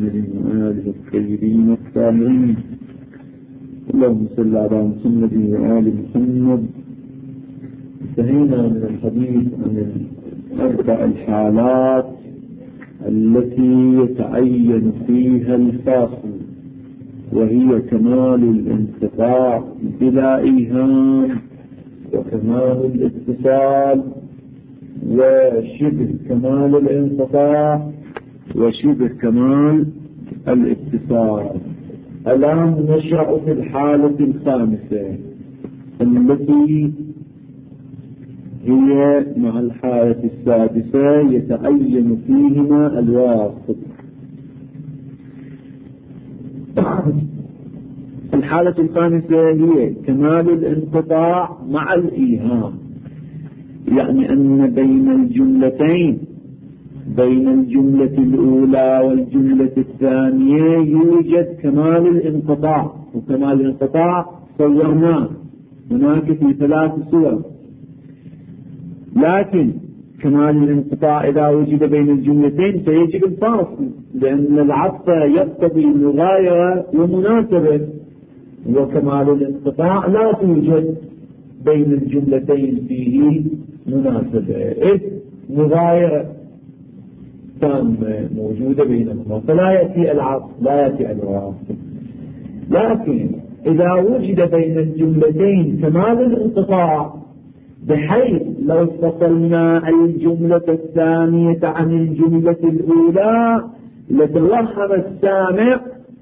محمد وآله الطيبين الطاهرين. اللهم صل على محمد وآل محمد. انتهينا من الحديث عن أربع الحالات التي يتعين فيها الفاصل، وهي كمال الانقطاع بلا إيهام، وكمال الاتصال، وشبه كمال الانقطاع، وشبه كمال الاتصال. الآن نشرع في الحالة الخامسة التي هي مع الحالة السادسة يتعين فيهما الواسط. الحالة الخامسة هي كمال الانقطاع مع الإيهام، يعني أن بين الجملتين، بين الجملة الأولى والجملة الثانية يوجد كمال الانقطاع. وكمال الانقطاع صورناه هناك في 3 صور، لكن كمال الانقطاع إذا وجد بين الجملتين فيجب الفاصل، لأن العطف يقتضي مغايرة ومناسبة، وكمال الانقطاع لا توجد بين الجملتين فيه مناسبة، إذ مغايرة تامة موجودة بينهما، فلا يأتي العطف، لا يأتي الواسط. لكن إذا وجد بين الجملتين كمال الانقطاع بحيث لو فصلنا الجملة الثانية عن الجملة الأولى لتوهم السامع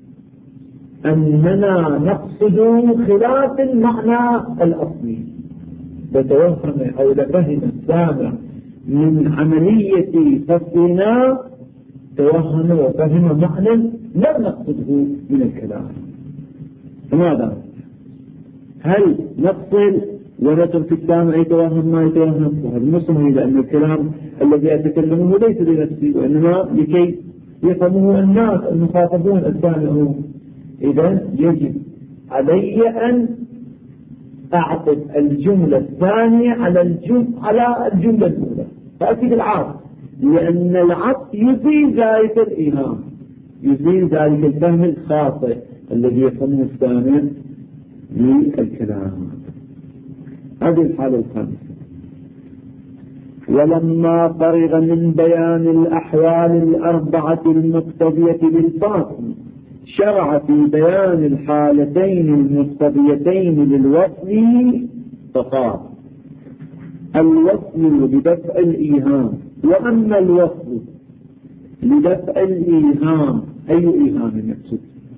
أننا نقصد خلاف المعنى الأصلي، لتوهم أو لفهم السامع من عملية فصلنا توهم وفهم معنى لم نقصده من الكلام. فماذا؟ هل نفصل ونترك السامع يتوهم ما يتوهم؟ وهذا مو صحيح، لأن الكلام الذي أتكلمه ليس لنفسي، وإنما لكي يفهمه الناس المخاطبون السامعون. إذن يجب علي أن أعطف الجملة الثانية على الجملة الأولى، فأتي بالعطف، لأن العطف يزيل ذلك الإيهام، يزيل ذلك الفهم الخاطئ الذي يفهمه السامع للكلام. هذه الحالة الخامسة. ولما فرغ من بيان الأحوال الأربعة المقتضية للفاصل شرع في بيان الحالتين المقتضيتين للوصل، فقال: الوصل لدفع الإيهام. وأما الوصل لدفع الإيهام، أي إيهام نفسه؟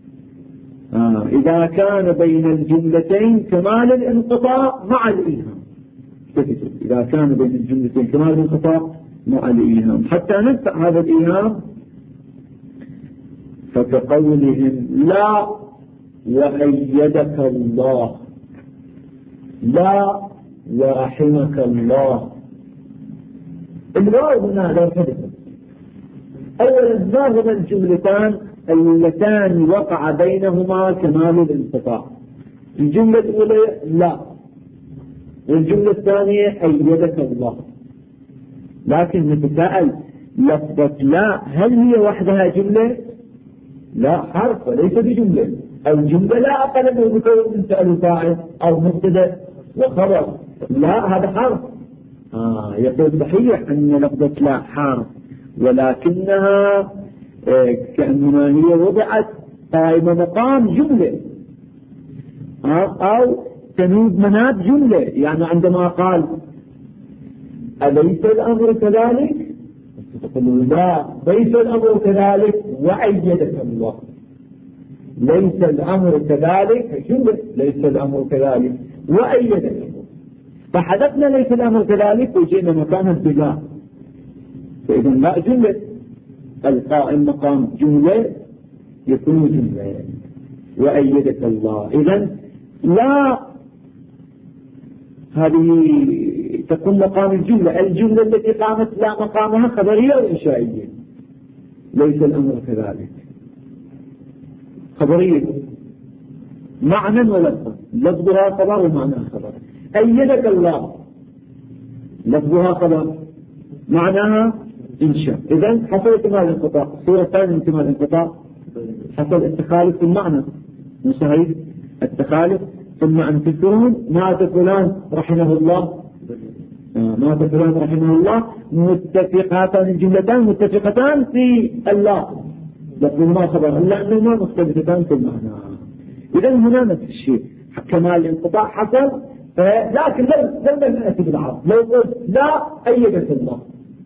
إذا كان بين الجملتين كمال الانقطاع مع الإيهام. إذا كان بين الجملتين كمال الانقطاع مع الإيهام، حتى ندفع هذا الإيهام فكقولهم: لا وأيدك الله، لا ورحمك الله. الواو هنا لا حدث. أولا ما هما الجملتان اللتان وقع بينهما كمال الانقطاع؟ الجملة الأولى لا، والجملة الثانية أيدك الله. لكن نتساءل: لفظة لا هل هي وحدها جملة؟ لا، حرف وليس بجملة. الجملة لا أقل من مكون من فعل وفاعل أو مبتدأ وخبر، لا هذا حرف. يقول صحيح أن لفظة لا حرف، ولكنها كأنما هي وضعت قائمة مقام جملة، أو تنوب مناب جملة. يعني عندما قال: أليس الأمر كذلك؟ تقول: لا ليس الأمر كذلك وأيدك الله. ليس الأمر كذلك جملة، ليس الأمر كذلك وأيدك الله، فحذفنا ليس الأمر كذلك وجئنا مكانها بلا، فإذا لا جملة. القائم مقام جملة يكون جملة. وأيدك الله، إذن لا هذه تكون مقام الجملة. الجملة التي قامت لا مقامها خبرية أو إنشائية. ليس الأمر كذلك خبرية معنى ولفظا، لفظها خبر ومعناها خبر. أيدك الله لفظها خبر معناها إنشاء. إذن حصل كمال الانقطاع. الصورة الثانية من كمال الانقطاع حصل التخالف في المعنى، مو صحيح؟ التخالف ثم أن تكون مات فلان رحمه الله، مات فلان رحمه الله، متفقتان الجملتان متفقتان في اللفظ لفظهما خبر إلا أنهما مختلفتان في المعنى. إذا هنا نفس الشيء كما الانقطاع حصل، لكن لم نأتي بالعرض. لو قلت لا أيدك الله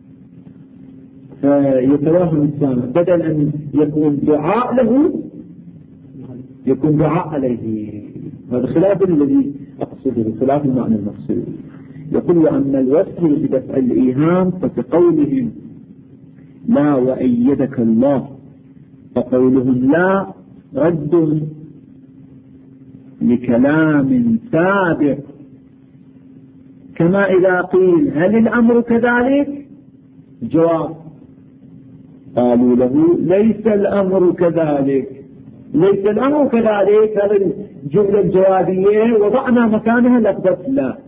فيتوهم السامع، بدل أن يكون دعاء له يكون دعاء عليه. هذا خلاف الذي أقصده، خلاف المعنى المقصود. يقول أما الوصل بدفع الإيهام فكقولهم لا وأيدك الله، فقولهم لا رد لكلام سابق، كما إذا قيل هل الأمر كذلك؟ جواب قالوا له ليس الأمر كذلك، ليس الأمر كذلك. هذه الجملة الجوابية وضعنا مكانها لفظة لا،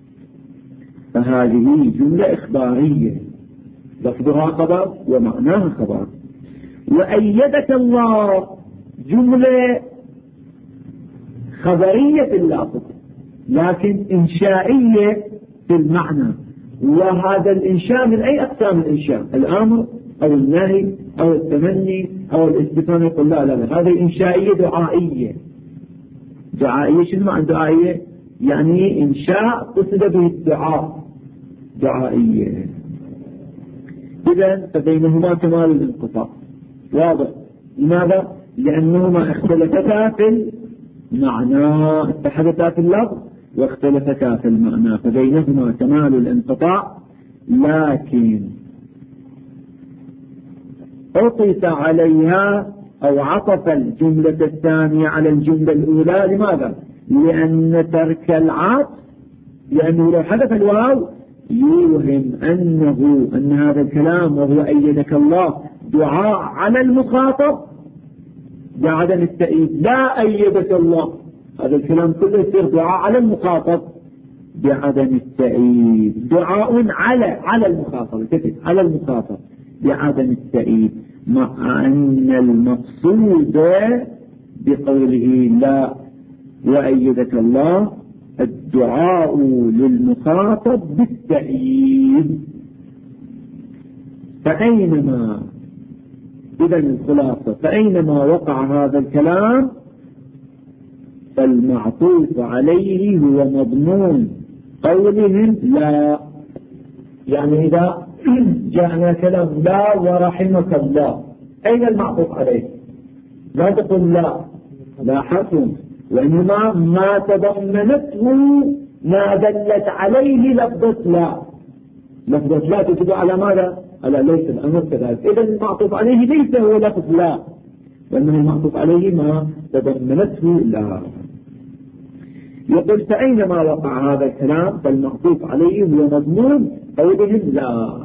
فهذه جملة إخبارية لفظها خبر ومعناها خبر. وأيدك الله جملة خبرية في اللفظ لكن إنشائية في المعنى. وهذا الإنشاء من أي أقسام الإنشاء؟ الأمر أو النهي أو التمني أو الاستفهام؟ يقول لا لا لا، هذه إنشائية دعائية. دعائية شنو معنى دعائية؟ يعني إنشاء قصد به الدعاء، دعائية. إذن فبينهما كمال الانقطاع واضح. لماذا؟ لأنهما اختلفتا في المعنى، اتحدتا في اللفظ واختلفتا في المعنى، فبينهما كمال الانقطاع. لكن عطف عليها أو عطف الجملة الثانية على الجملة الأولى. لماذا؟ لأن ترك العطف، لأنه لو حدث الواو يوهم أن هذا الكلام وهو أيدك الله دعاء على المخاطب بعدم التأييد. لا أيدك الله، هذا الكلام كله يصير دعاء على المخاطب بعدم التأييد، دعاء على المخاطب، على المخاطب بعدم التأييد، مع أن المقصود بقوله لا وأيدك الله الدعاء للمخاطب بالتأييد. فأينما إذا الخلاصة فأينما وقع هذا الكلام فالمعطوف عليه هو مضمون قولهم لا. يعني إذا جاءنا كلام لا ورحمك الله، أين المعطوف عليه؟ لا تقول لا حرف، وإنما ما تضمنته ما دلت عليه لفظة لا. لفظة لا تدل على ماذا؟ على ليس الأمر كذلك. إذا المعطوف عليه ليس هو لفظ لا، وإنما المعطوف عليه ما تضمنته لا. يقول فأينما وقع هذا الكلام فالمعطوف عليه هو مضمون قولهم لا.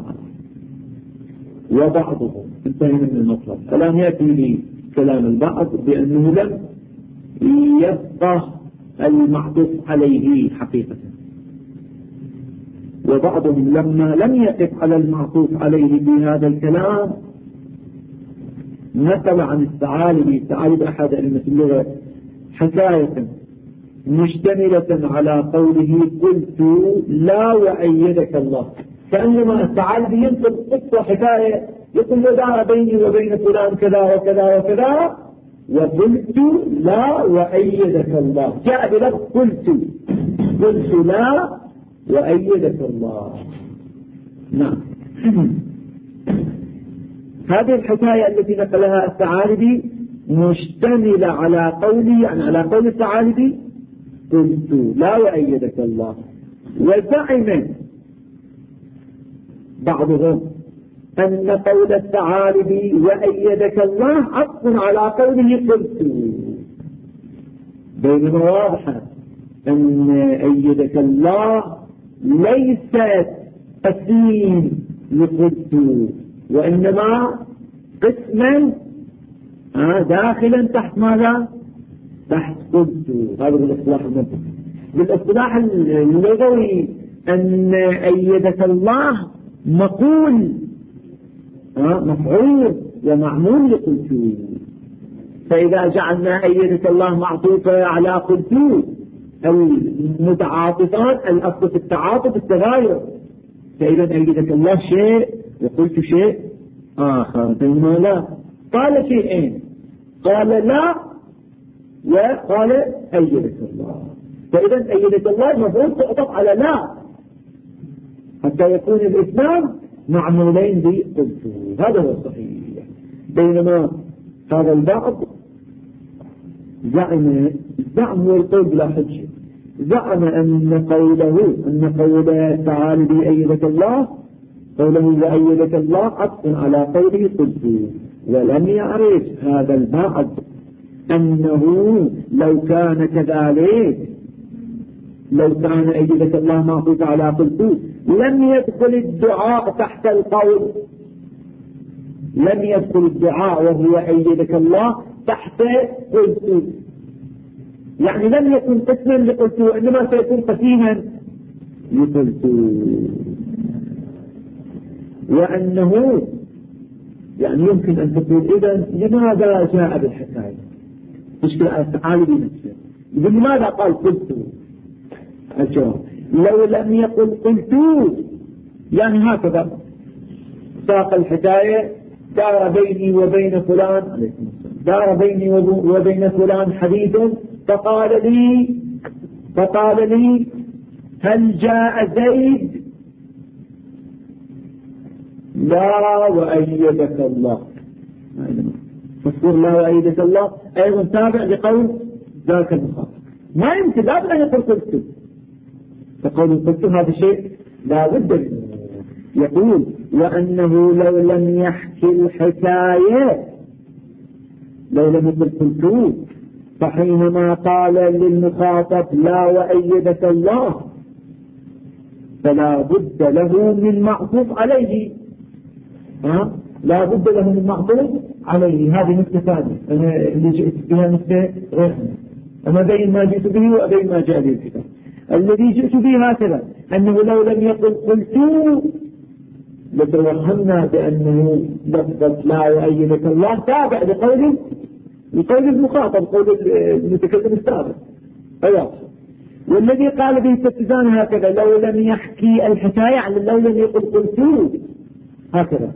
وبعضهم انتهينا من المطلب. الآن يأتي لي كلام البعض بأنه لم يبقى المعطوف عليه حقيقة، وبعضهم لما لم يقف على المعطوف عليه في هذا الكلام نقل عن الثعالب أحد أئمة اللغة حكاية مشتملة على قوله قلت لا وأيدك الله، كأنما الثعالب ينقل قصة حكاية يقول لا بيني وبين فلان كذا وكذا وكذا وقلت لا وأيدك الله، جاء بلفظ قلت لا وأيدك الله. نعم. هذه الحكاية التي نقلها الثعالبي مشتملة على قوله، يعني على قول الثعالبي قلت لا وأيدك الله. وزعم بعضهم أن قول الثعالبي وأيدك الله عطف على قوله قلت، بينما واضحة أن أيدك الله ليست قسيم لقلت، وإنما قسما داخلا تحت ماذا؟ تحت قلت. هذا بالاصطلاح المنطقي. بالاصطلاح اللغوي أن أيدك الله مقول مفعول ومعمول لقلت، فإذا جعلنا أيدة الله معطوفة على قلت المتعاطفان، الأصل في التعاطف التغاير، فإذا أيدة الله شيء وقلت شيء آخر، بينما لا. قال شيئين، قال لا وقال أيدة الله، فإذا أيدة الله المفروض تعطف على لا حتى يكون الإسلام معمولين بقلت، هذا هو الصحيح. بينما هذا البعض زعم والقول بلا حجة، زعم أن قوله تعالى بأيدة الله، قوله وأيدة الله عطف على قوله قلت، ولم يعرف هذا البعض أنه لو كان كذلك، لو كان أيدة الله معطوفة على قلت لم يدخل الدعاء تحت القول، لم يدخل الدعاء وهو أيدك الله تحت قلت، يعني لم يكن قسما لقلت وإنما سيكون قسيما لقلت. وأنه يعني يمكن أن تقول إذن لماذا جاء بالحكاية؟ مشكلة تعالي بنفسه، لماذا قال قلت؟ الجواب لو لم يقل قلت يعني هكذا ساق الحكاية، دار بيني وبين فلان، دار بيني وبين فلان حديث فقال لي هل جاء زيد؟ لا وأيدك الله، فاذكر لا وأيدك الله أيضا تابع لقول ذاك المخاطب، ما يمكن لا بد أن يقول قلت، فقول قلت هذا شيء لا بد منه. يقول وأنه لو لم يحكي الحكاية، لو لم يقل قلت، فحينما قال للمخاطب لا وأيدك الله فلا بد له من معطوف عليه، لا بد له من معطوف عليه. هذه نقطة ثانية أنا اللي جئت بها نقطة رسمية، أنا بين ما جئت به وبين ما جاء به الكتاب. الذي جئت به هكذا أنه لو لم يقل قلت لتوهمنا بأنه لفظة لا وأيدك الله تابع لقول المخاطب، قول المتكلم السابق. أيوة. والذي قال به التتزان هكذا لو لم يحكي الحكاية، يعني لو لم يقل قلت هكذا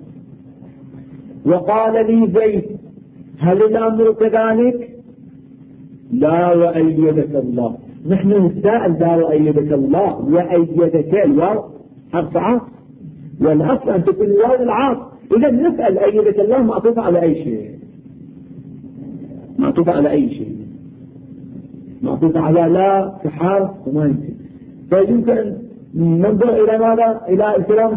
وقال لي زيد هل الأمر كذلك؟ لا وأيدك الله، نحن نسأل لا وأيدك الله، وأيدك الواو حرف عاطف، والأصل أن تكون الواو العاطف، إذا نسأل أيدك الله معطوفة على أي شيء، معطوفة على أي شيء، معطوفة على لا في حال وما يمكن. فيمكن أن ننظر إلى ماذا؟ إلى الكلام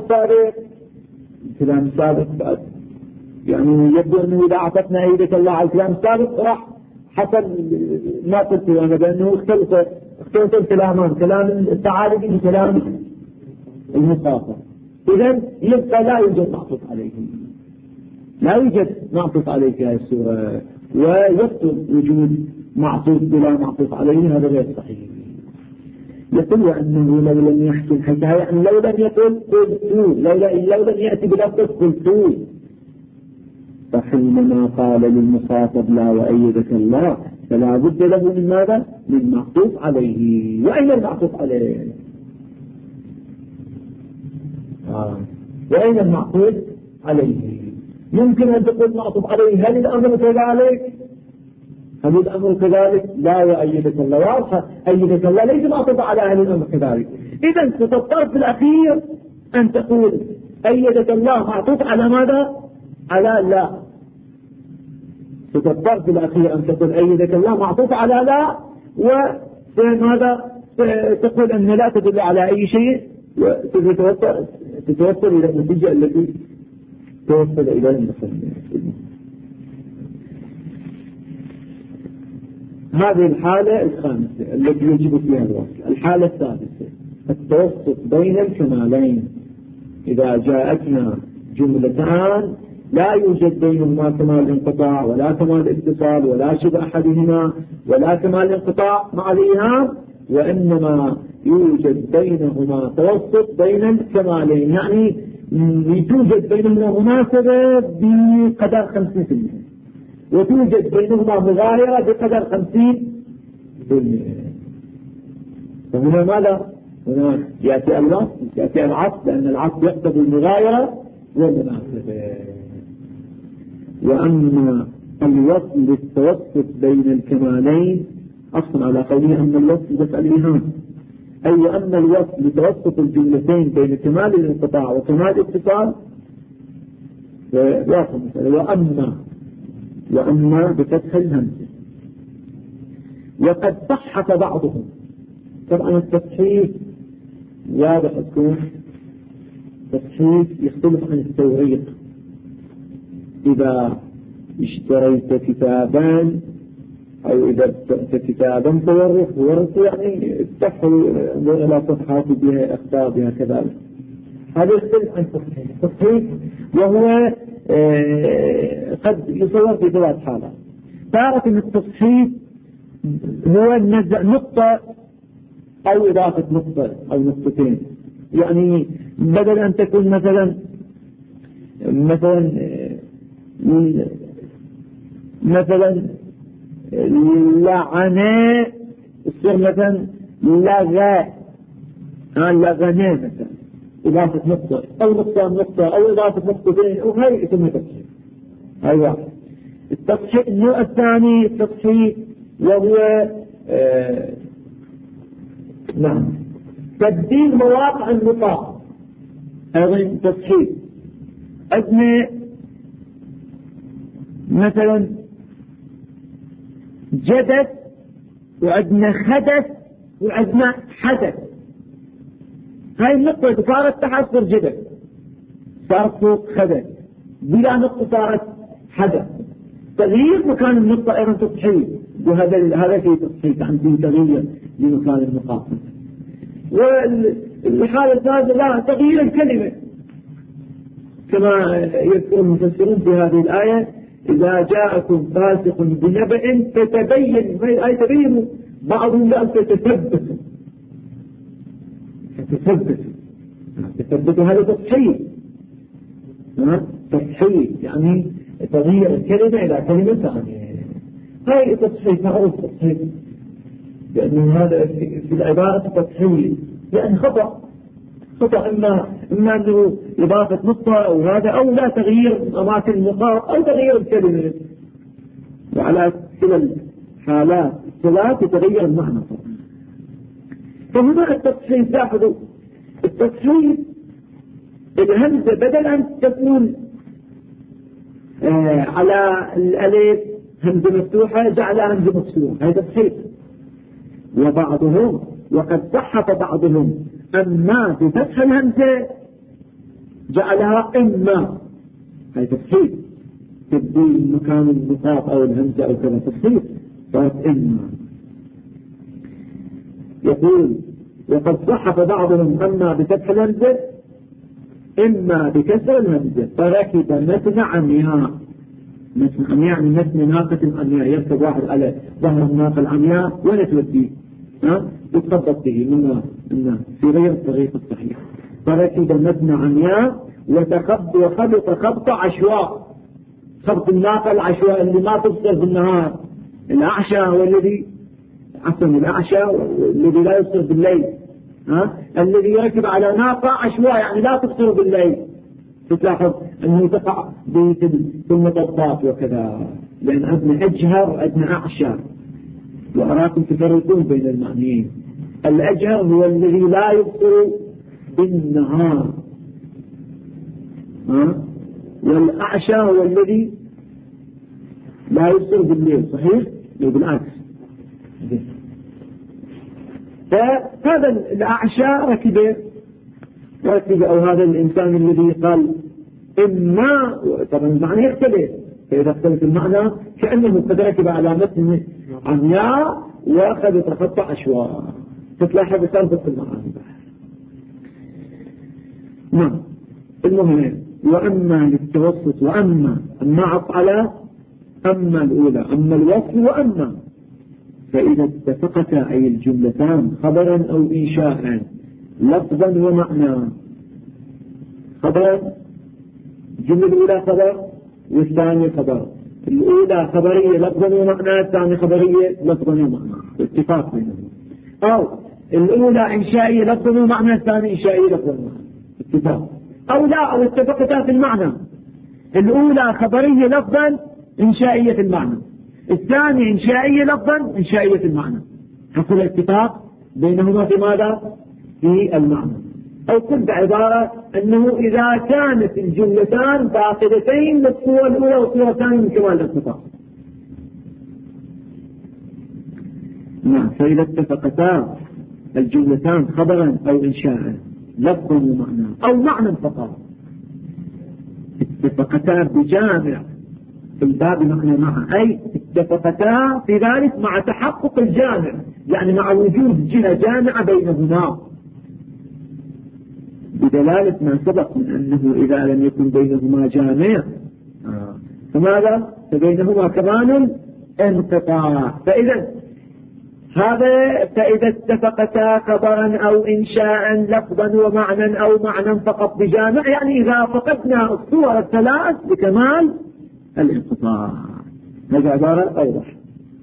السابق بعد، يعني يبدو أنه إذا أعطتنا أيدك الله على الكلام السابق راح حصل ما قلت أنا بأنه اختلط الكلامان، كلام التعارضي بكلام المخاطب، إذن يبقى لا يوجد معطوف عليه، لا يوجد معطوف عليه في هذه السورة، ويبطل وجود معطوف بلا معطوف عليه، هذا غير صحيح. يقول أنه لو لم يحكي الحكاية، يعني لو لم يقل قلت، لو لم يأتي بلفظ قلت، فحينما قال للمخاطب لا وأيدك الله فلا بد له من ماذا؟ من معطوف عليه. وأين المعطوف عليه؟ وأين المعطوف عليه؟ يمكن أن تقول معطوف عليه هل الأمر كذلك؟ هل الأمر كذلك؟ لا وأيدك الله، واضحة أيدك الله ليس معطوف على هل الأمر كذلك. إذن تضطر في الأخير أن تقول أيدك الله معطوف على ماذا؟ على لا. تضطر في الأخير أن تقول أيدك الله معطوف على لا، وماذا تقول أن لا تدل على أي شيء، وتتوصل إلى النتيجة التي توصل إلى المصنف. هذه الحالة الخامسة التي يجب فيها الوصل. الحالة السادسة التوسط بين الكمالين، إذا جاءتنا جملتان لا يوجد بينهما كمال الانقطاع ولا كمال الاتصال ولا شبه أحدهما ولا كمال الانقطاع مع الإيهام، وإنما يوجد بينهما توسط بين الكمالين، يعني يوجد بينهما مناسبة بقدر 50%. وتوجد بينهما مغايرة بقدر 50%. فهنا ماذا؟ هنا يأتي الوصف، يأتي العطف، لأن العطف يقتضي المغايرة والمناسبة. وأما الوصل للتوسط بين الكمالين أصلا على قوله أن الوصل بس الإيهام، أي وأما الوصل لتوسط الجملتين بين كمال الانقطاع وكمال الاتصال واضح مثلا. وأما بفتح الهمزة. وقد صحف بعضهم، طبعا التصحيف واضح يكون تصحيف يختلف عن التوريق. إذا اشتريت كتابا أو إذا اشتريت كتابا تورق يعني تحصل إلى صفحات بها أخطاء بها كذلك. هذا يختلف عن التصحيف وهو قد يصور في ثلاث حالات. تعرف أن التصحيف هو نزع نقطة أو إضافة نقطة أو نقطتين، يعني بدل أن تكون مثلا لعنة يصير مثلا لغنى مثلا إضافة نقطة أو نقطة أو إضافة نقطتين أو هاي اسمها تصحيح. هاي واحد. التصحيح النوع الثاني التصحيح وهو نعم تبديل مواقع النقاط، أيضا تصحيح. عندنا مثلا جدث وعندنا خدث وعندنا حدث. هاي النقطة صارت تحت صار جدث، صارت فوق خدث، بلا نقطة صارت حدث. تغيير مكان النقطة أيضا تصحيح، وهذا في تصحيح عندي تغيير لمكان النقاط. والحالة الثالثة لا تغيير الكلمة كما يذكر المفسرون في هذه الآية: إذا جاءكم فاسق بنبأ فتبين. أي تبين، بعضهم لا تتثبتوا. هذا تصحيح. تصحيح يعني تغيير الكلمة إلى كلمة ثانية. هاي تصحيح معروف تصحيح، لأن هذا في العبارة تصحيح يعني خطأ إما أنه إضافة نقطة أو هذا، أو لا تغيير أماكن النقاط أو تغيير الكلمة. وعلى كلا الحالات الثلاث يتغير المعنى. فهنا التصحيح، لاحظوا التصحيح الهمزة بدل أن تكون على الألف همزة مفتوحة جعلها همزة مفتوحة، هذا تصحيح. وبعضهم وقد صحف بعضهم أما بفتح الهمزة جعلها إما، هذا تصحيح، تبديل مكان النقاط أو الهمزة أو كذا، تصحيح صارت إما. يقول: وقد صحف بعضهم أما بفتح الهمزة إما بكسر الهمزة فركب متن عمياء. متن عمياء يعني متن ناقة عمياء، يركب واحد على ظهر الناقة العمياء ولا توديه يتخبط به من في غير الطريق الصحيح. فركب متن عمياء وخبط خبط عشواء. خبط الناقة العشواء اللي ما تبصر بالنهار. الأعشى هو الذي الأعشى الذي لا يبصر بالليل، الذي يركب على ناقة عشواء يعني لا تبصر بالليل. تلاحظ أنه تقع في المطبات وكذا، لأن عندنا أجهر عندنا أعشى، وأراكم تفرقون بين المعنيين. الأجهر هو الذي لا يبصر بالنهار، والأعشى هو الذي لا يبصر بالليل. صحيح؟ بالعكس. فهذا الأعشى ركب أو هذا الإنسان الذي قال إما، طبعا المعنى يختلف، فإذا اختلف المعنى كأنه قد ركب على متن عمياء وأخذ يتخطى عشواء، فتلاحظ تربط المعنى. نعم. المهم وأما للتوسط وأما عط على أما الأولى أما الوصل وأما، فإذا اتفقتا أي الجملتان خبرا أو إنشاء لفظا ومعنى. خبرا، الجملة الأولى خبر والثانية خبر، الأولى خبرية لفظا ومعنى، الثانية خبرية لفظا ومعنى، اتفاق بينهم. أو الأولى إنشائية لفظا ومعنى، الثانية إنشائية لفظا ومعنى، اتفاق. أو لا، أو اتفقتا في المعنى، الأولى خبرية لفظا إنشائية في المعنى، الثانية إنشائية لفظا إنشائية في المعنى، حصل اتفاق بينهما في ماذا؟ في المعنى. أو كل بعبارة أنه إذا كانت الجملتان فاقدتين للصورة الأولى والصورة الثانية من كمال الاتفاق. نعم. فإذا اتفقتا الجملتان خبرا أو إنشاء لفظا ومعنى أو معنى فقط، اتفقتا بجامع في الباب معنى معه، أي اتفقتا في ذلك مع تحقق الجامع، يعني مع وجود جهة جامعة بينهما، بدلالة ما سبق من أنه إذا لم يكن بينهما جامع فماذا؟ فبينهما كمان انقطاع. فإذا اتفقتا خبرا أو إنشاء لفظا ومعنى أو معنى فقط بجامع، يعني إذا فقدنا الصور الثلاث بكمال الانقطاع. هذا عبارة أوضح.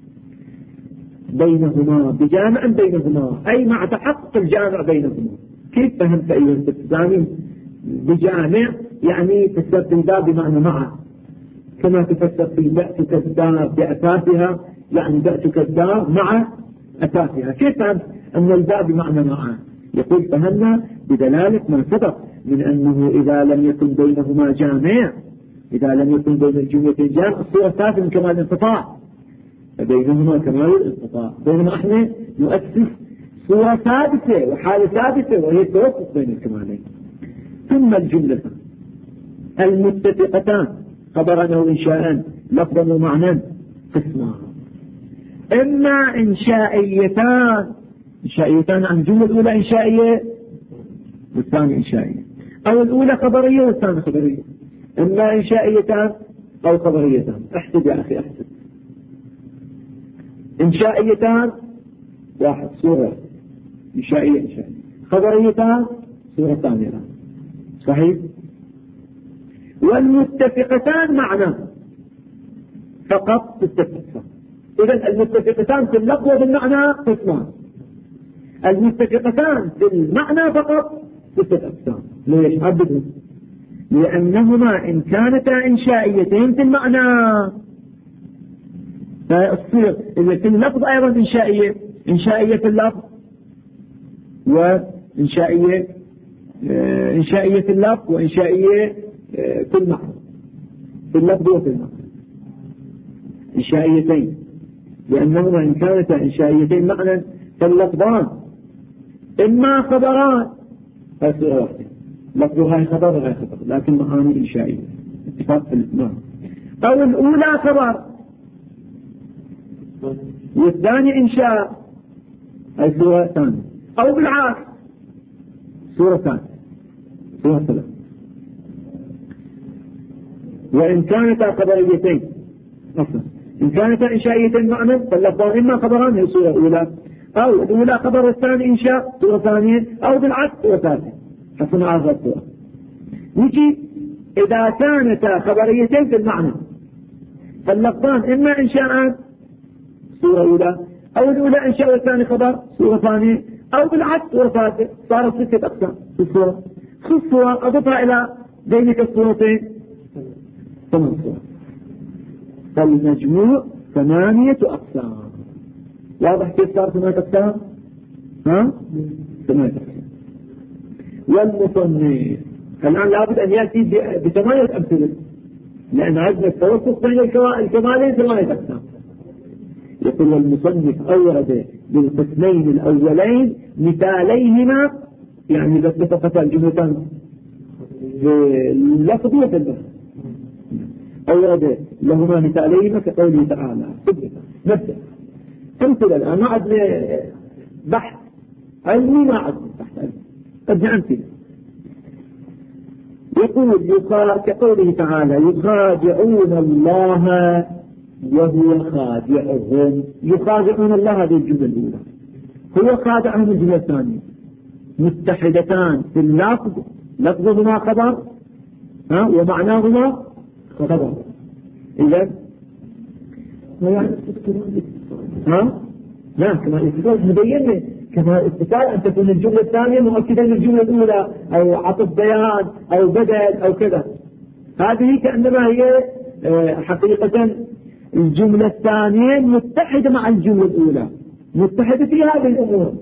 بينهما بجامع بينهما، أي مع تحقق الجامع بينهما. كيف فهمت أيها الثاني بجامع؟ يعني تفسر في الباب بمعنى معه، كما تفسر في بأتك الدار بأساسها، يعني بأتك الدار مع أساسها. كيف فهمت أن الباب بمعنى معه؟ يقول فهمنا بدلالة ما سبق من أنه إذا لم يكن بينهما جامع، إذا لم يكن بين الجملتين جامع، الصورة الثالثة من كمال الانقطاع، فبينهما كمال الانقطاع. بينما احنا نؤسس صورة ثابتة وحالة ثابتة وهي التوسط بين الكمالين. ثم الجملة المتفقتان خبرا أو إنشاء لفظا ومعنى قسمان: إما إنشائيتان عن الجملة الأولى إنشائية والثانية إنشائية، أو الأولى خبرية والثانية خبرية. إما إنشائيتان أو خبريتان. احسب يا أخي احسب. إنشائيتان واحد صورة إنشائية، خبريتان صورة ثانية، صحيح؟ والمتفقتان معنى فقط تتفقان. إذن المتفقتان في اللفظ وبالمعنى قسمان، المتفقتان في المعنى فقط تتفقان. ليش؟ عبدهم. لأنهما إن كانتا إنشائيتين في المعنى فالصيغ إذا في اللفظ أيضا إنشائية في اللفظ، وإنشائية في اللفظ، وإنشائية في المعنى، في اللفظ وفي المعنى إنشائيتين، لأنهما إن كانتا إنشائيتين معنى فاللفظان إما خبران، هاي صورة واحدة، لفظها خبر وغير خبر لكن معاني إنشائية، اتفاق في المعنى. أو الأولى خبر والثاني إنشاء، هاي صورة ثانية. أو بالعكس صورة ثانية، صورة ثلاثة. وإن كانتا خبريتين أصلا، إن كانتا إنشائيتين معنى فاللفظان إما خبران، هي صورة أولى، أو الأولى خبر والثاني إنشاء صورة ثانية، أو بالعكس صورة ثالثة حسن عرض الصورة. نجي إذا كانتا خبريتين في المعنى فاللفظان إما إنشاء صورة أولى، أو الأولى إنشاء والثاني خبر صورة ثانية، أو بالعكس صورة ثالثة. صارت 6 أقسام في الصورة. خذ صور أضفها إلى بينك الصورتين 8 صور، فالمجموع 8 أقسام. واضح كيف صار 8 أقسام؟ 8 أقسام. والمصنف الآن لابد أن يأتي ب8 أمثلة، لأن عندنا التوسط بين الكمالين 8 أقسام. يقول والمصنف أورد بالقسمين الأولين مثاليهما، يعني إذا اتفقتا الجملتان باللفظ وبالمعنى أورد لهما مثاليهما كقوله تعالى. نبدأ أمثلة الآن، ما عندنا بحث علمي، ما عندنا بحث علمي، أبنى أمثلة. يقول كقوله تعالى يخادعون الله وهو خادعهم. يخادعون الله هذه الجملة الأولى، هو خادعهم الجملة الثانية. متحدتان في اللفظ، لفظهما خبر ومعناهما خبر. إذا يعني ها؟ لا كمال الاتصال مبينة كمال الاتصال أن تكون الجملة الثانية مؤكدة للجملة الأولى أو عطف بيان أو بدل أو كذا. هذه كأنما هي حقيقة الجملة الثانية متحدة مع الجملة الأولى، متحدة في هذه الأمور.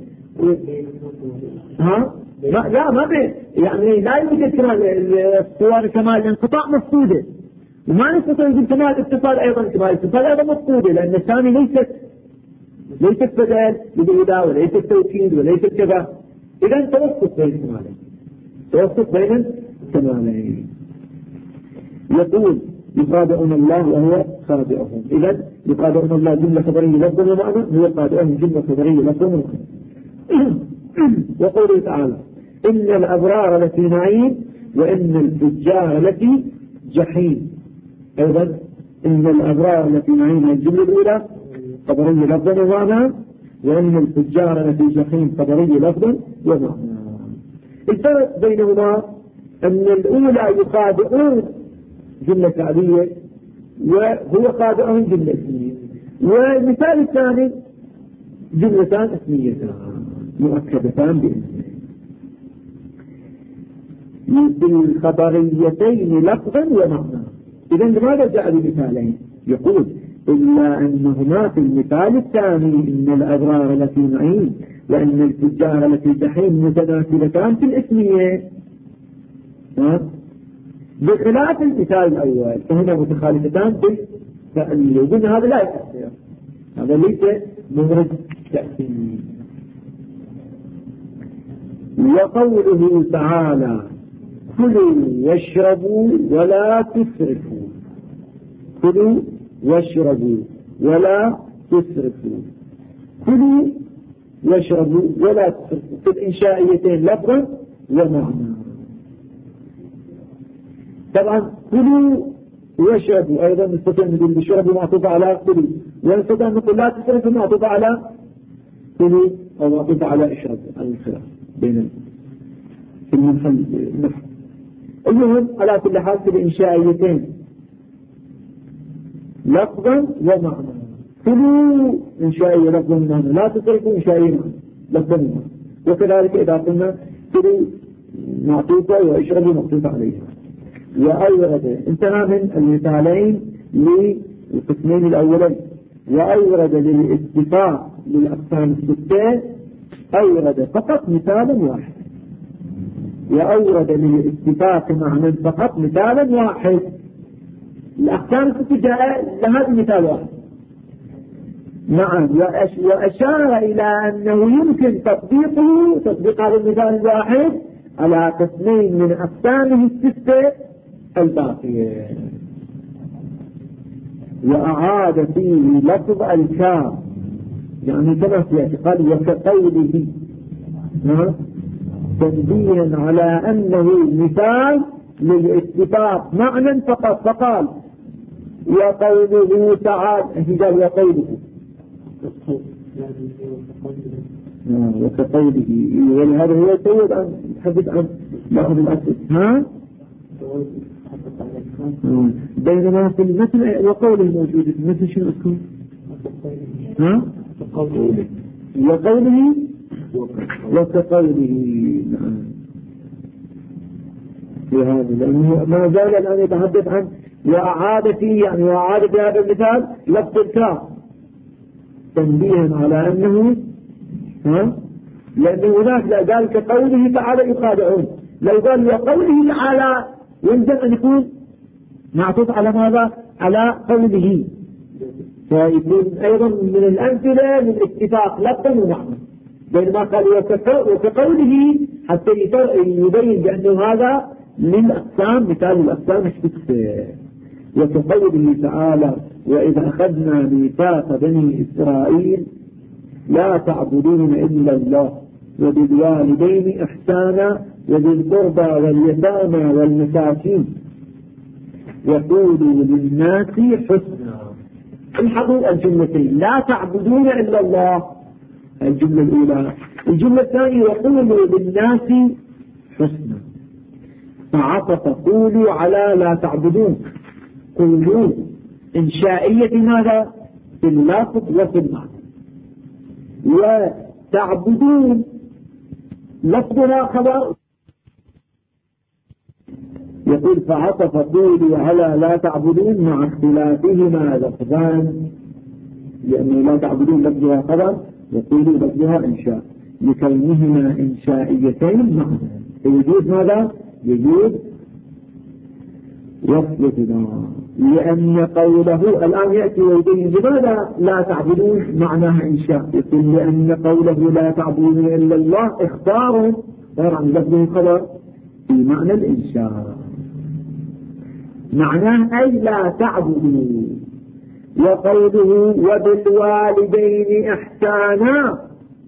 ها؟ لا ما بين يعني لا يوجد كمال الصور كمال الانقطاع مفقودة، وما نستطيع نقول كمال الاتصال أيضا، كمال الاتصال أيضا مفقودة لأن الثاني ليست بدل للأولى وليست توكيد وليست كذا. إذا توسط بين الكمالين، توسط بين الكمالين. يقول يخادعون الله وهو خادعهم. إذا يخادعون الله جملة خبرية لفظا ومعنى، هو خادعهم جملة خبرية لفظا ومعنى. وقوله تعالى إن الأبرار لفي نعيم وإن الفجار لفي جحيم. أيضا إن الأبرار لفي نعيم الجملة الأولى خبرية لفظا ومعنى، وإن الفجار لفي جحيم خبرية لفظا ومعنى. الفرق بينهما أن الأولى يخادعون جملة فعلية وهو خادعهم جملة اسمية، والمثال الثاني جملتان اسميتان مؤكدتان بالخبريتين لفظا ومعنى. إذا لماذا جاء بمثالين؟ يقول إلا أنهما في المثال الثاني إن الأبرار لفي نعيم وإن الفجار لفي جحيم متناسبتان في الاسمية، بخلاف المثال الأول فهنا متخالفتان بالفعلية. وقلنا هذا لا يؤثر، هذا ليس مورد تأثير. وقوله تعالى كلوا واشربوا ولا تسرفوا، كلوا واشربوا ولا تسرفوا، كلوا واشربوا ولا تسرفوا في الإنشائيتين لفظا ومعنى. طبعا كلوا واشربوا أيضا نستطيع نقول بشربوا معطوفة على كلوا، ونستطيع نقول لا تسرفوا معطوفة على كلوا أو معطوفة على اشربوا، على الخلاف بين في المنحل النحو. المهم على كل حال في الإنشائيتين لفظا ومعنى. كلوا إنشائية لفظا ومعنى، لا تسرفوا إنشائية لفظا ومعنى. وكذلك إذا قلنا كلوا معطوفة واشربوا معطوفة عليها. وأورد انتهى من المثالين للقسمين الأولين، وأورد للاتفاق للأقسام الستة أورد فقط مثالا واحد، وأورد للاتفاق معنى فقط مثالا واحد. الأقسام الستة جاء لهذا المثال واحد. نعم. وأشار إلى أنه يمكن تطبيق هذا المثال الواحد على قسمين من أقسامه الستة الباقية. وأعاد فيه لفظ الكاف يعني كما سيأتي قال وكقوله تنبيها على أنه مثال للاتفاق معنى فقط، فقال وقوله تعالى قال وقوله وكقوله، ولهذا هو يتوضع أن يتحدث عن بعض الأسئلة بينما في المثل وقوله الموجود في المثل شنو أذكر؟ وقوله وكقوله. في هذا لأنه ما زال الآن يتحدث عن وأعاد فيه يعني وأعاد في هذا المثال لفظ الكاف تنبيها على أنه لأنه هناك لا قال كقوله تعالى يخادعون، لو قال وقوله تعالى يلزم أن يكون معطوف على ماذا؟ على قوله، فيكون أيضا من الأمثلة من اتفاق لفظا ومعنى. بينما قال وكقوله حتى يبين بأنه هذا للأقسام مثال الأقسام الستة. وكقوله تعالى وإذا أخذنا ميثاق بني إسرائيل لا تعبدون إلا الله وبالوالدين إحسانا وذي القربى واليتامى والمساكين وقولوا للناس حسنا. الحقوا الجملتين لا تعبدون إلا الله الجملة الأولى، الجملة الثانية وقولوا للناس حسنا، فعطف قولوا على لا تعبدون. قولوا إنشائية ماذا؟ في اللفظ وفي المعنى. وتعبدون لفظها خبر، يقول فعطف قولي على لا تعبدون مع اختلافهما لفظان، لأنه لا تعبدون لفظها خبر وقولوا لفظها إنشاء لكونهما إنشائيتين معا، فيجوز ماذا؟ يجوز وصلتنا، لأن قوله الآن يأتي ويبين لماذا لا تعبدون معناها إنشاء، يقول لأن قوله لا تعبدون إلا الله اختار عن لفظه خبر في معنى الإنشاء، معناه أي لا تعبدوا. وقوله وبالوالدين إحسانا،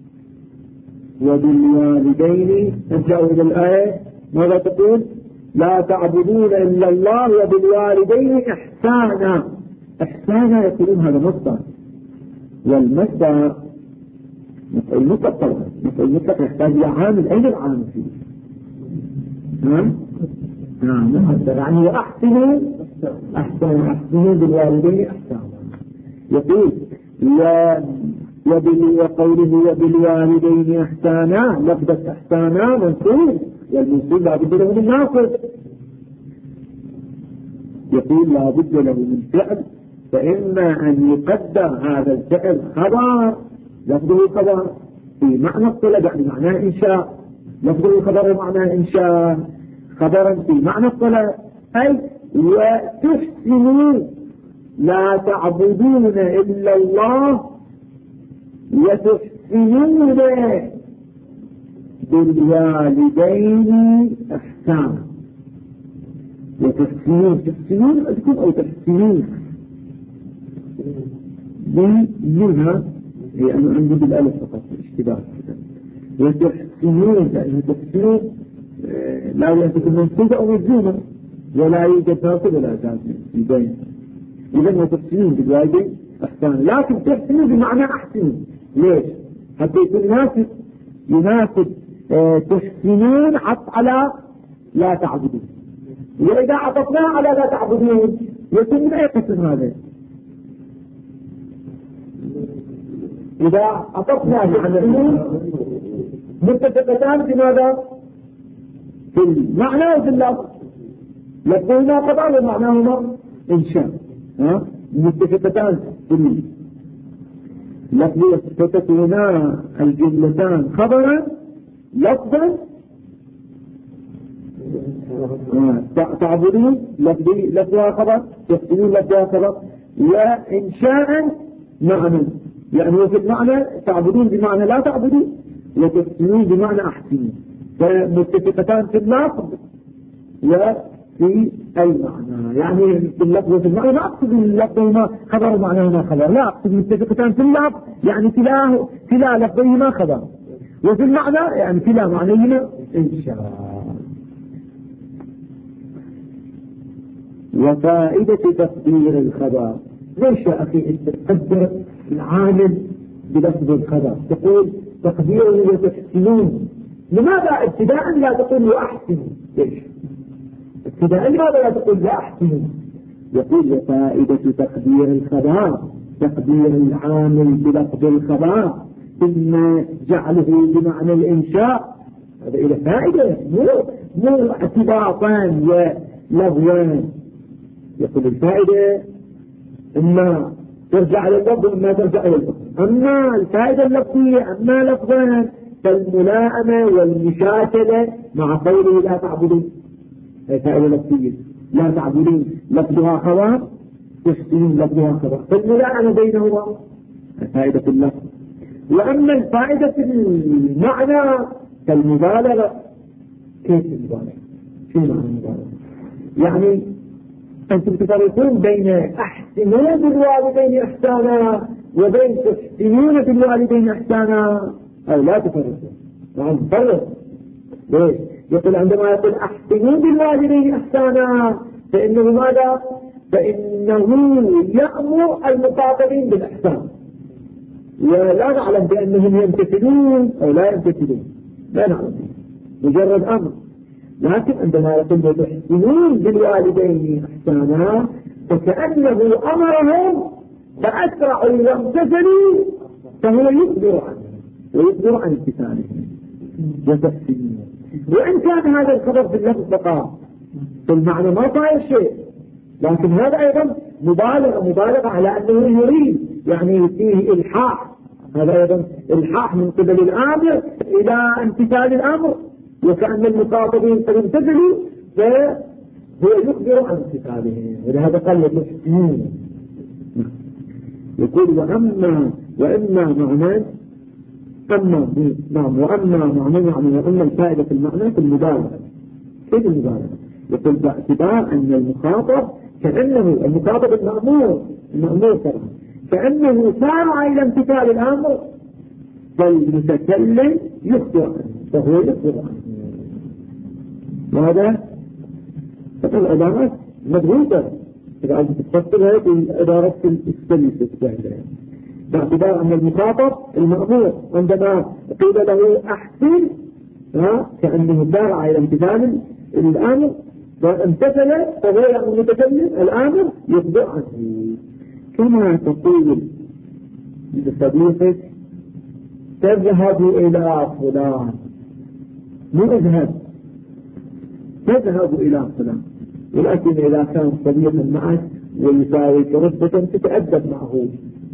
وبالوالدين ارجعوا إلى الآية ماذا تقول؟ لا تعبدون إلا الله وبالوالدين إحسانا. إحسانا يقولون هذا مصدر، والمصدر مفعول مطلق طبعا، مفعول مطلق يحتاج إلى عامل، أين العامل فيه؟ مصدر يعني وأحسنوا أحسنوا بالوالدين إحسانا. يقول وقوله وبالوالدين إحسانا، لفظة إحسانا منصوب، والمنصوب لا بد له من ناصب، يقول لا بد له من فعل، فإما أن يقدر هذا الفعل خبر، لفظه خبر في معنى الطلب يعني معناه إنشاء، لفظه خبر معناه إنشاء، خبرا في معنى الطلب، أي وتحسنوا لا تعبدون إلا الله وتحسنون بالوالدين إحسانا. تحسنون أذكر أو تحسنون منها هي أنه عندي بالألف فقط اشتباه، وتحسنون لأنه تحسنون لا يمكن منصوبة أو مجزومة ولا يوجد ناصب ولا جازم يبين، إذن وتحسنون بالوالدين إحسانا، لكن تحسنون بمعنى أحسنوا. ليش؟ حتى يكون يناسب تحسنون عطف على لا تعبدون، وإذا عطفنا على لا تعبدون يكون من أي قسم هذا؟ إذا عطفنا على متفقتان في ماذا؟ في المعنى وفي اللفظ، لفظهما قضاء ومعناهما إنشاء، متفقتان في اللفظ، فتكونا الجملتان خبرا لفظا، تعبدون لفظها خبر، تحسنون لفظها خبر، وإنشاء معنى، يعني وفي المعنى تعبدون بمعنى لا تعبدون وتحسنون بمعنى أحسنون، فمتفقتان في اللفظ وفي المعنى، يعني في اللفظ وفي المعنى لا أقصد اللفظ ما خبر ومعناه ما خبر، لا أقصد متفقتان في اللفظ يعني كلا لفظهما خبر، وفي المعنى يعني كلا معنيهما إنشاء. وفائدة تقدير الخبر، ليش يا أخي أنت تقدر العامل بلفظ الخبر، تقول تقديره وتحسنون، لماذا ابتداء لا تقول وأحسنوا؟ ليش ابتداء لماذا لا تقول وأحسنوا؟ يقول وفائدة تقدير الخبر، تقدير العامل بلفظ الخبر ثم جعله بمعنى الإنشاء، هذا إلى فائدة مو اعتباطا ولغوان. يقول الفائدة إما ترجع إلى اللفظ وإما ترجع إلى اللفظ، أما الفائدة اللفظية أما لفظان فالملائمة والمشاكلة مع قوله لا تعبدون، هي فائدة لفظية، لا تعبدون لفظها خبر، تحسنون لفظها خبر، فالملائمة بينهما فائدة اللفظ. وأما الفائدة المعنى كالمبالغة. كيف المبالغة؟ شو معنى المبالغة؟ يعني أنتم تفرقون بين أحسنون بالوالدين إحسانا وبين تحسنون بالوالدين إحسانا، أو لا تفرقون؟ نعم تفرق. ليش؟ يقول عندما يقول أحسنون بالوالدين إحسانا فإنه ماذا؟ فإنه يأمر المخاطبين بالإحسان، ولا نعلم بأنهم يمتثلون أو لا يمتثلون، لا نعلم، مجرد أمر. لكن عندما يقول تحسنون بالوالدين إحسانا فكأنه أمرهم فأسرعوا وامتثلوا فهو يخبر عنه ويخبر عن امتثالهم وتحسينه. وإن كان هذا الخبر في اللفظ بقى في المعنى ما صاير شيء، لكن هذا أيضا مبالغة على أنه يريد، يعني فيه إلحاح، هذا أيضا إلحاح من قبل الآمر إلى امتثال الأمر، وكأن المخاطبين قد امتثلوا فهو يخبر عن امتثالهم، ولهذا قال وتحسينه. يقول وإما معنى وأما الفائدة في المعنى في المبالغة. كيف المبالغة؟ يقول باعتبار أن المخاطب كأنه المخاطب المأمور طبعا كأنه سارع إلى امتثال الأمر، فالمتكلم يخبر عنه فهو يخبر عنه. وهذا تقول عبارات مضغوطة إذا أردت تفصلها في العبارات السلسة باعتبار أن المخاطب المأمور عندما قيل له أحسن كأنه سارع إلى امتثال الأمر فامتثل فهو المتكلم الآمر يخبر عنه. كما تقول لصديقك تذهب إلى فلان، مو تذهب إلى فلان، ولكن إذا كان صديقا معك ويساوي رتبة تتأدب معه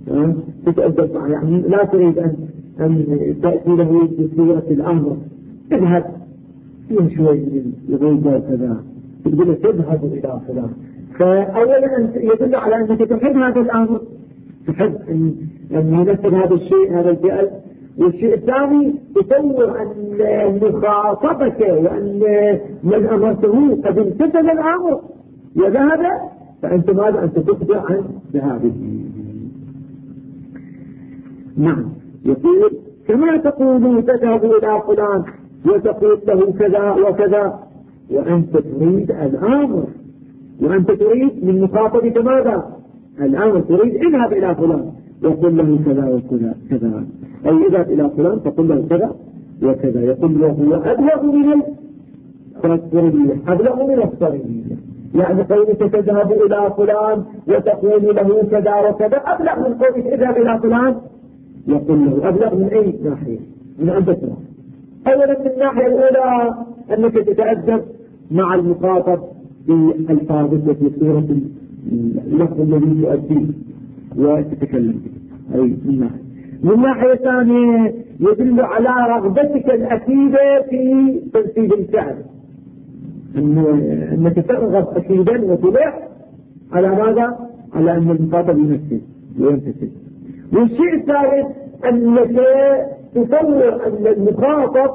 يعني لا تريد أن تأتي له بصورة الأمر، اذهب فيه شوي من الغيبة وكذا، تقول له تذهب إلى فلان. فأولا يدل على أنك تحب هذا الأمر، تحب أن ينفذ هذا الشيء هذا الفعل. والشيء الثاني تصور أن مخاطبك وأن من أمرته قد امتثل الأمر وذهب، فأنت ماذا أنت تخبر عن ذهابه. نعم. يقول كما تقول تذهب إلى فلان وتقول له كذا وكذا وأنت تريد الأمر، وأنت تريد من مخاطبك ماذا؟ الأمر، تريد اذهب إلى فلان وقل له كذا وكذا كذا، أي اذهب إلى فلان فقل له كذا وكذا. يقول وهو أبلغ من الصريح، يعني قولك تذهب إلى فلان وتقول له كذا وكذا أبلغ من قولك اذهب إلى فلان يقول له. أبلغ من أي ناحية؟ من عدة ناحية. أولا من الناحية الأولى أنك تتأدب مع المخاطب بالألفاظ التي في صورة اللفظ الذي يؤديه وتتكلم به، أي من ناحية ثانية يدل على رغبتك الأكيدة في تنفيذ الفعل، أنك ترغب أكيدا وتلح على ماذا؟ على أن المخاطب ينفذ وينفذ. والشيء الثالث أنك تصور أن المخاطب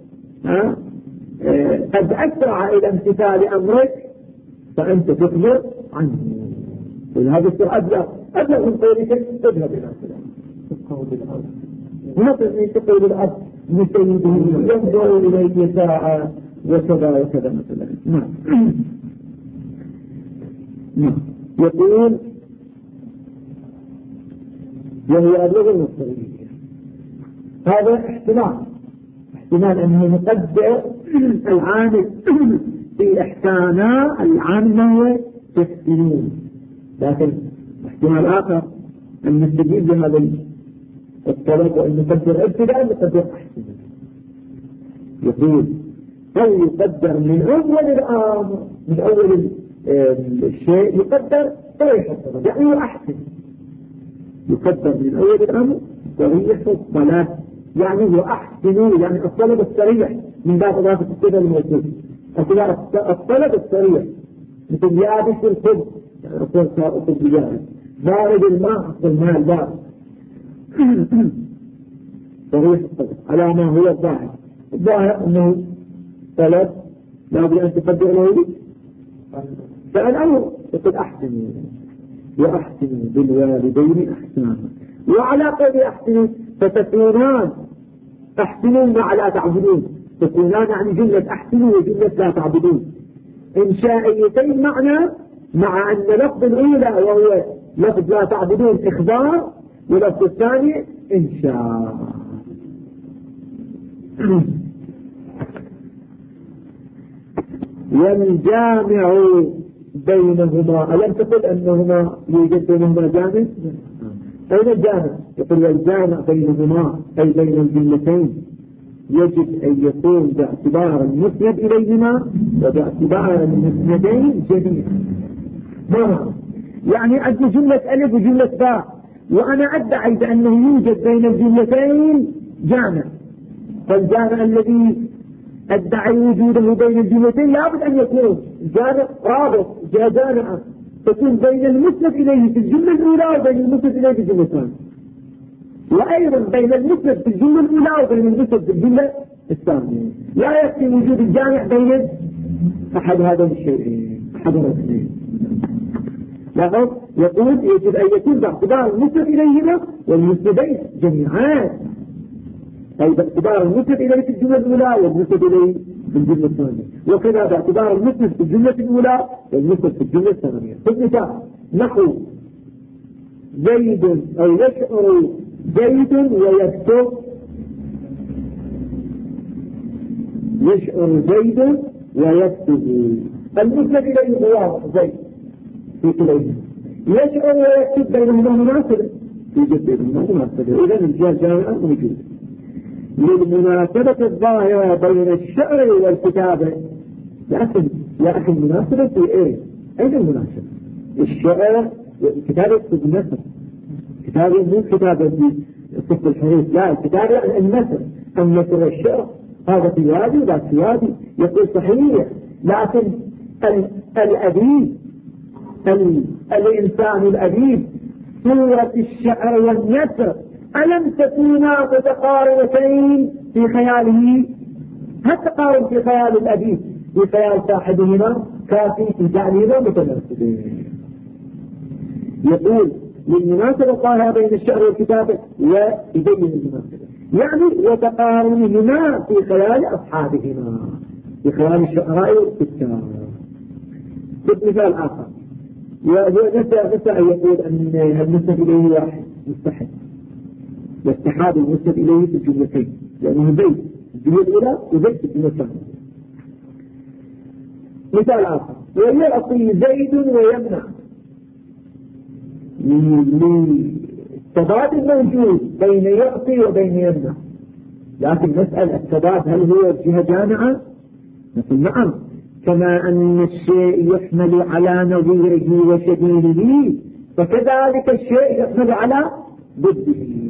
قد أسرع إلى امتثال أمرك فأنت تخبر عنه. ولهذا الشيء أبلغ من قولك تذهب إلى فلان تقول بالأرض، ونطلع تقول بالأرض لسيده ينظر إليك ساعة وكذا وكذا مثلا. نعم. يقول وهو أبلغ المصريين. هذا احتمال أنه يقدر العامل في إحسانا، العامل هو تحسنون، لكن احتمال آخر أن نستجيب لهذا الطلب وأن نقدر ابتداء نقدر أحسن. يقول هل يقدر من أول الأمر من أول الشيء يقدر صريح الطلب يعني أحسن، يقدر من أول الأمر صريح الطلب يعني وأحسنوا، يعني الطلب الصريح من باب إضافة الصفة الموصوف، الطلب الصريح مثل يابس الخبز يعني أصول خبز يابس، بارد الماء الماء البارد صريح الطلب على ما هو الظاهر أنه طلب لابد أن تقدر له فالأمر يقول أحسنوا وأحسنوا بالوالدين إحسانا. وعلى قول أحسنوا فتكونان أحسنوا مع لا تعبدون، تكونان يعني جملة أحسنوا وجملة لا تعبدون إنشائيتين معنى، مع أن لفظ الأولى وهو لفظ لا تعبدون إخبار، ولفظ الثاني إنشاء. والجامع بينهما، ألم تقل أنهما يوجد بينهما جامع؟ أين الجامع؟ يقول والجامع بينهما أي بين الجملتين يجب أن يكون باعتبار المسند إليهما وباعتبار المسندين جميعا. ما يعني عندي جملة ألف وجملة باء، وأنا أدعي بأنه يوجد بين الجملتين جامع، فالجامع الذي أدعي وجوده بين الجملتين لابد أن يكون جامع رابط جامعة تكون بين المسند إليه في الجملة الأولى وبين المسند إليه في الجملة الثانية، وأيضا بين المسند في الجملة الأولى وبين المسند في الجملة الثانية. لا يكفي وجود الجامع بين أحد هذا الشيئين، أحد الاثنين. لاحظ يقول يجب أن يكون باعتبار المسند إليهما والمسندين جميعا، أي باعتبار المسند إليه في الجملة الأولى والمسند إليه في الجملة الثانية، وكذا باعتبار المسند في الجملة الأولى والمسند في الجملة الثانية. مثال نحو زيد أو يشعر زيد ويكتب، يشعر زيد ويكتب، المسند إليه هو زيد في كليهما، يشعر ويكتب بينهما مناسبة، يوجد بينهما مناسبة، إذن الجهة جامعة موجودة. للمناسبة الظاهرة بين الشعر والكتابة، لكن يا أخي المناسبة في إيه؟ أين المناسبة؟ الشعر والكتابة في النثر، كتابة مو كتابة في صف الحروف، لا الكتابة النثر، النثر والشعر هذا في وادي وذاك في وادي، يقول صحيح، لكن الأديب الإنسان الأديب صورة الشعر والنثر ألم تكونا متقاربتين في خياله؟ هالتقارب في خيال الأديب في خيال صاحبهما كافي في تعليمه متناسبين. يقول للمناسبة الظاهرة بين الشعر والكتابة ويبين المناسبة، يعني وتقاربهما في خيال أصحابهما في خيال الشعراء والكتاب. مثال آخر وهو نسى أن يقول أن المسند إليه واحد مستحيل، واستحاب المسند إليه في الجملتين، لأنه بيت الجملة الأولى وبيت الجملة الثانية. مثال آخر ويعطي زيد ويمنع، للتضاد الموجود بين يعطي وبين يمنع، لكن نسأل التضاد هل هو جهة جامعة؟ نقول نعم، كما أن الشيء يحمل على نظيره وشبيهه فكذلك الشيء يحمل على ضده.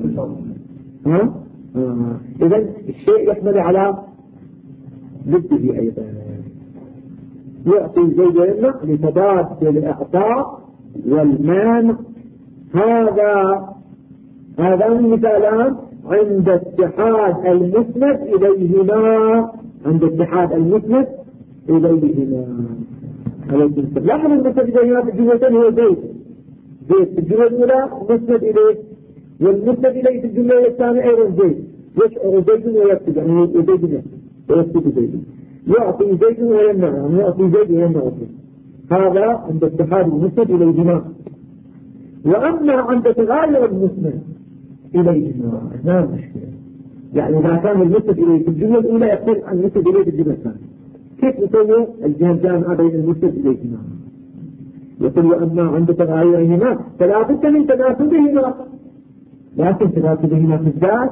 إذن الشيء يحمل على ضده أيضا. يعطي زيد ويمنع لتضاد الإعطاء والمانع. هذان مثالان عند اتحاد المسند إليهما، عند اتحاد المسند إليهما. لاحظ المسند إليهما في الجملتين هو زيد في الجملة الأولى مسند إليه، والمسند إليه في الجملة الثانية أيضا زيد، يشعر زيد ويكتب، يعني زيد ويكتب زيد، يعطي زيد ويمنع، يعني يعطي زيد ويمنع. هذا عند اتحاد المسند إليهما. وأما عند تغاير المسند إليهما لا مشكلة، يعني إذا كان المسند إليه في الجملة الأولى يختلف عن المسند إليه في الجملة الثانية، كيف نسوي الجهة الجامعة بين المسند إليهما؟ يقول وأما عند تغايرهما فلا بد من تناسبهما، لكن تناسبهما في الذات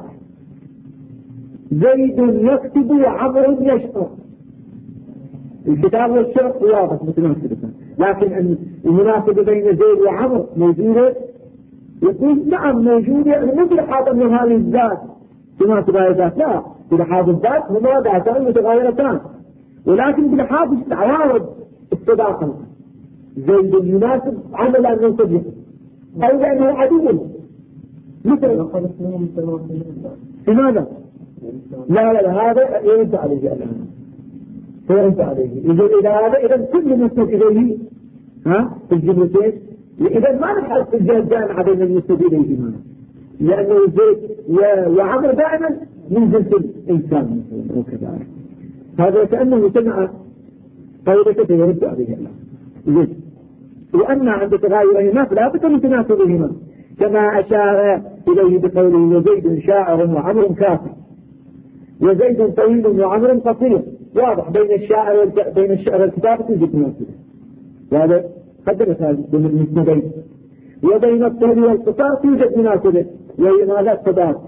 زيد يكتب وعمر يشعر، الكتاب والشعر واضح متناسبة، لكن المناسبة بين زيد وعمر موجودة. يقول نعم موجودة، يعني مو بلحاظ أن هذه الذات تناسب هذه الذات، لا، بلحاظ الذات هما ذاتان متغايرتان، ولكن بلحاظ التعارض الصداقة زيد يناسب عمل أن ينصبه أو لأنه عدو مثل لماذا؟ لا هذا يرد عليه الآن، يرد عليه. إذا هذا إذا كل مسند إليه في الجملتين، إذا ما نحط الجهة الجامعة بين المسند إليهما، لأنه زيد وعمر دائما من جنس الإنسان مثلا وكذلك، هذا كأنه سمع قولك فيرد عليه الآن. زيد وأما عند تغايرهما فلا بد من تناسبهما، كما أشار إليه بقوله وزيد شاعر وعمر كافر، وزيد طويل وعمر قصير، واضح بين الشعر والكتابة توجد مناسبة، وهذا قدر مثال بين المسندين. وبين الطول والقصار توجد مناسبة، وهي ماذا؟ الصداق،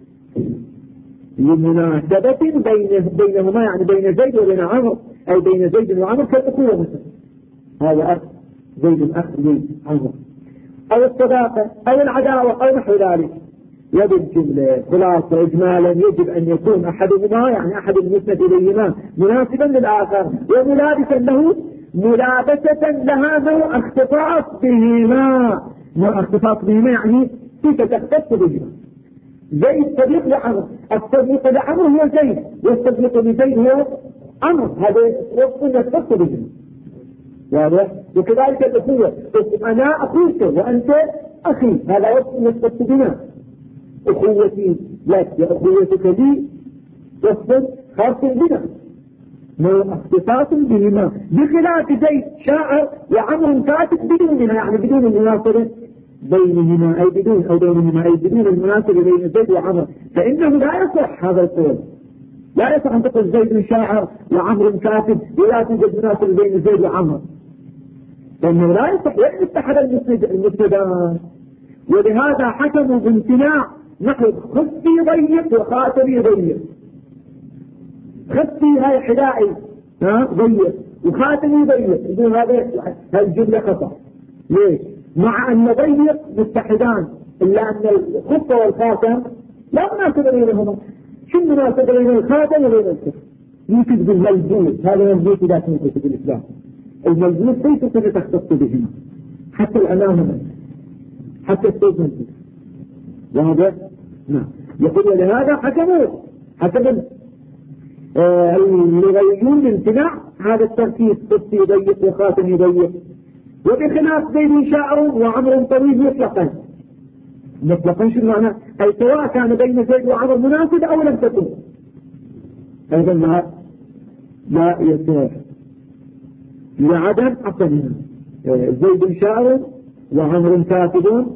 لمناسبة بينهما، يعني بين زيد وبين عمرو، أي بين زيد وعمرو كالأخوة مثلا، هذا أخ زيد أخ عمرو، أو الصداقة أو العداوة أو نحو ذلك. وبالجملة خلاصة إجمالا يجب أن يكون أحدهما، يعني أحد المسند إليهما، مناسبا للآخر وملابسا له ملابسة لها نوع اختصاص بهما، نوع اختصاص بهما يعني كيف تختص بهما. زيد صديق لعمر، الصديق لعمر هو زيد، والصديق لزيد هو عمر، هذا وصف يختص بهما. واضح؟ وكذلك الأخوة، أنا أخوك وأنت أخي، هذا وصف يختص بهما. أخوتي لك وأخوتك لي وصف خاص بنا، اختصاص بهما، بخلاف زيد شاعر وعمر كاتب بدونها، يعني بدون المناسبة بينهما، أي بدون أو بينهما، أي بدون المناسبة بين زيد وعمر، فإنه لا يصح هذا القول. لا يصح أن تقول زيد شاعر وعمر كاتب ولا توجد مناسبة بين زيد وعمر، لأنه لا يصح، وإن اتحد المسندان. ولهذا حكموا بامتناع نحو خفي ضيق وخاتمي ضيق. خفي هاي حذائي ضيق وخاتمي ضيق، يقول هذا الجملة خطأ. ليش؟ مع أن ضيق متحدان، إلا أن الخفة والخاتم لا مناسبة بينهما. شو المناسبة بين الخاتم وبين الخف؟ يوجد بالملبوس، هذا ملبوس لا تنقص بالإسلام. الملبوس ليس كذا تختص بهما، حتى الأمامة حتى الصوت ملبوس. وهذا نعم. يقول ولهذا حكموا اللغويون بامتناع هذا التركيز، خف يضيق وخاتم يضيق. وبخلاف زيد شاعر وعمر طويل مطلقا شو المعنى؟ أي سواء كان بين زيد وعمر مناسب أو لم تكن، أيضا لا يصح لعدم عقلها. زيد شاعر وعمر كاتب،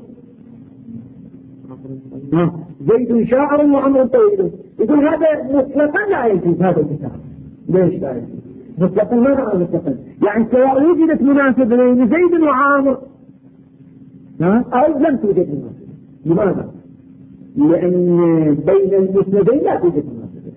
زيد شاعر وعمر طويل، يقول هذا مطلقا لا يجوز هذا الكتاب. ليش لا يجوز؟ مطلقا ما معنى مطلقا؟ يعني سواء وجدت مناسبة بين زيد وعامر أو لم توجد مناسبة. لماذا؟ لأن بين المسندين لا توجد مناسبة،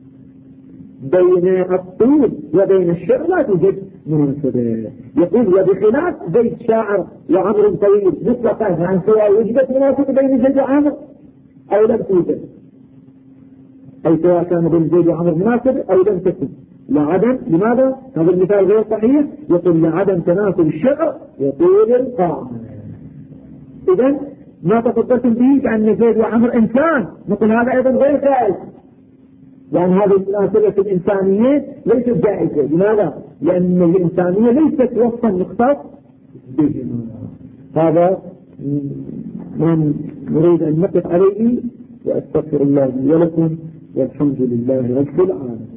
بين الطول وبين الشعر لا توجد مناسبة. يقول وبخلاف زيد شاعر وعمر طويل مطلقا، يعني سواء وجدت مناسبة بين زيد وعمر أو لم توجد، أي سواء كان بين زيد وعمر مناسبة أو لم تكن، لعدم. لماذا؟ هذا المثال غير صحيح. يقول لعدم تناسب الشعر وطول القامة. إذن ما تفضلتم به كأن زيد وعمر إنسان، نقول هذا أيضا غير جائز، يعني هذه المناسبة الإنسانية ليست جائزة. لماذا؟ لأن الإنسانية ليست وصفا مختص بهما. هذا من نريد أن نقف عليه، وأستغفر الله لي ولكم، والحمد لله رب العالمين.